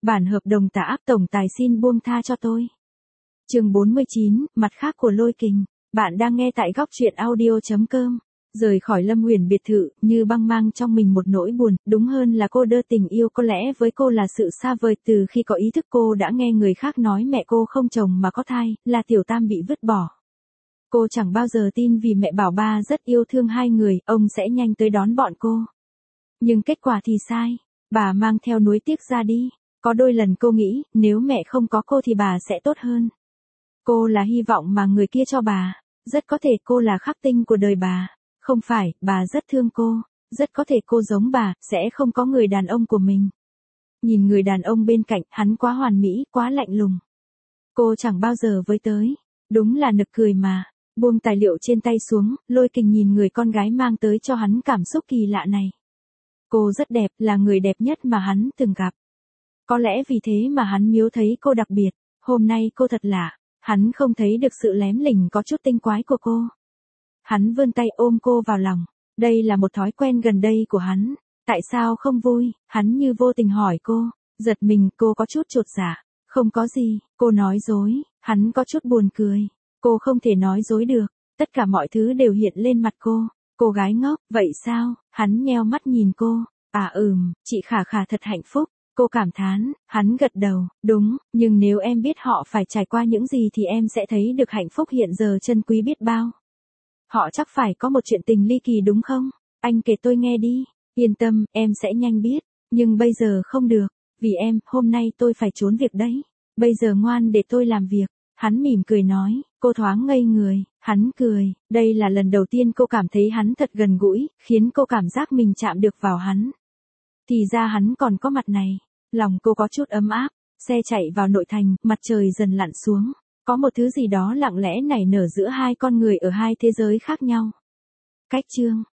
Bản hợp đồng tạ áp tổng tài xin buông tha cho tôi. Chương 49, mặt khác của Lôi Kình. Bạn đang nghe tại góc truyện audio.com. Rời khỏi Lâm Huyền biệt thự, Như Băng mang trong mình một nỗi buồn, đúng hơn là cô đơn tình yêu có lẽ với cô là sự xa vời từ khi có ý thức cô đã nghe người khác nói mẹ cô không chồng mà có thai, là Tiểu Tam bị vứt bỏ. Cô chẳng bao giờ tin vì mẹ bảo ba rất yêu thương hai người, ông sẽ nhanh tới đón bọn cô. Nhưng kết quả thì sai, bà mang theo nuối tiếc ra đi. Có đôi lần cô nghĩ, nếu mẹ không có cô thì bà sẽ tốt hơn. Cô là hy vọng mà người kia cho bà, rất có thể cô là khắc tinh của đời bà. Không phải, bà rất thương cô, rất có thể cô giống bà, sẽ không có người đàn ông của mình. Nhìn người đàn ông bên cạnh, hắn quá hoàn mỹ, quá lạnh lùng. Cô chẳng bao giờ với tới, đúng là nực cười mà. Buông tài liệu trên tay xuống, Lôi Kình nhìn người con gái mang tới cho hắn cảm xúc kỳ lạ này. Cô rất đẹp, là người đẹp nhất mà hắn từng gặp. Có lẽ vì thế mà hắn miếu thấy cô đặc biệt, hôm nay cô thật lạ, hắn không thấy được sự lém lỉnh có chút tinh quái của cô. Hắn vươn tay ôm cô vào lòng, đây là một thói quen gần đây của hắn, tại sao không vui, hắn như vô tình hỏi cô, giật mình cô có chút chột dạ, không có gì, cô nói dối, hắn có chút buồn cười, cô không thể nói dối được, tất cả mọi thứ đều hiện lên mặt cô gái ngốc, vậy sao, hắn nheo mắt nhìn cô, chị Khả Khả thật hạnh phúc. Cô cảm thán, hắn gật đầu, đúng, nhưng nếu em biết họ phải trải qua những gì thì em sẽ thấy được hạnh phúc hiện giờ trân quý biết bao. Họ chắc phải có một chuyện tình ly kỳ đúng không? Anh kể tôi nghe đi, yên tâm, em sẽ nhanh biết, nhưng bây giờ không được, vì em, hôm nay tôi phải trốn việc đấy. Bây giờ ngoan để tôi làm việc. Hắn mỉm cười nói, cô thoáng ngây người, hắn cười, đây là lần đầu tiên cô cảm thấy hắn thật gần gũi, khiến cô cảm giác mình chạm được vào hắn. Thì ra hắn còn có mặt này, lòng cô có chút ấm áp, xe chạy vào nội thành, mặt trời dần lặn xuống, có một thứ gì đó lặng lẽ nảy nở giữa hai con người ở hai thế giới khác nhau. Cách chương